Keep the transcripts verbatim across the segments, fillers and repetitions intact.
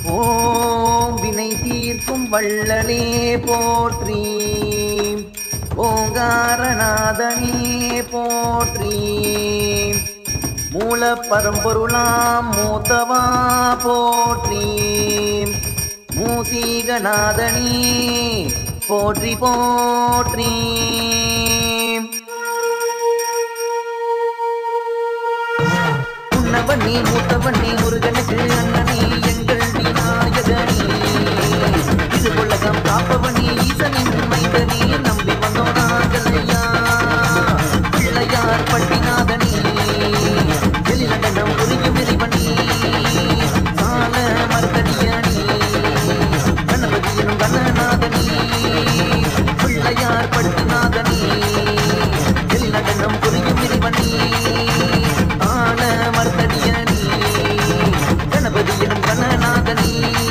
ஓம் வினை தீர்க்கும் வள்ளலே போற்றி, ஓங்காரநாதனே போற்றி, மூல பரம்பொருளாம் மூத்தவா போற்றி, மூசிகநாதனே போற்றி போற்றி. உன்னவனே மூத்தவனே முருகனுக்கு அண்ணனே எங்கள் விநாயகனே, இது உலகம் காப்பவனே ஈசனின் மைந்தனே, நம்பி வந்தோம் நாங்களையா பிள்ளையார் பட்டிநாதனே, வெளிநடனம் புரியும் இறைவனே, சால மருதனியனே, கணபதியனும் கணநாதனே, பிள்ளையார் பட்டிநாதனே, வெளிநடனம் புரியும் இறைவனே, ஆன மருதனியனே, கணபதியனும் கணநாதனே.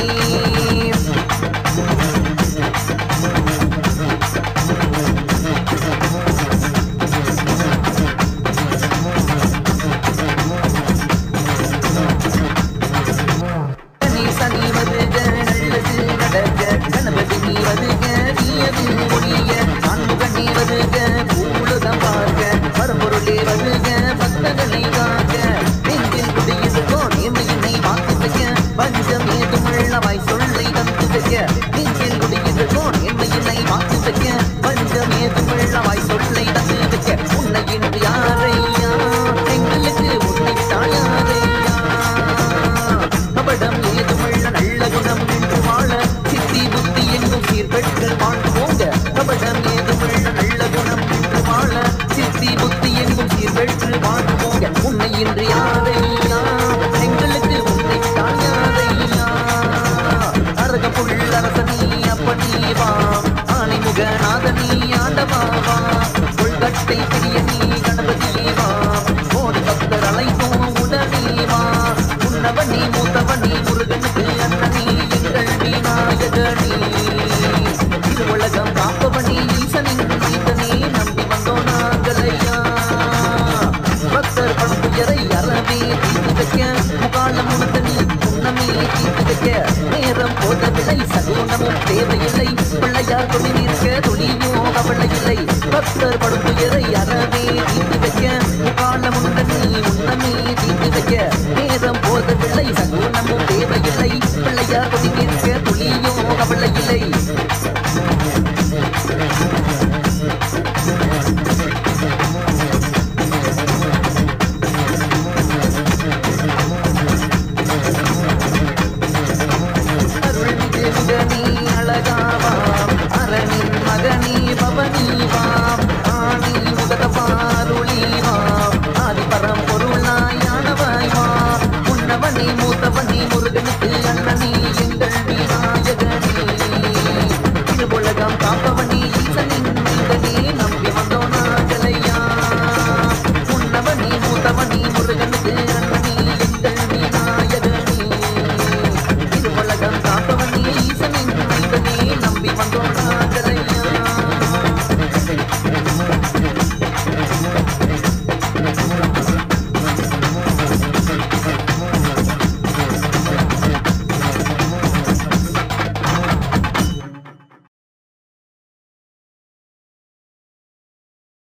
நேரம் போதவில்லை, சகுனமும் தேவையில்லை, பிள்ளையார் கொண்டு நிற்க துணியோ கவலை இல்லை, பக்தர்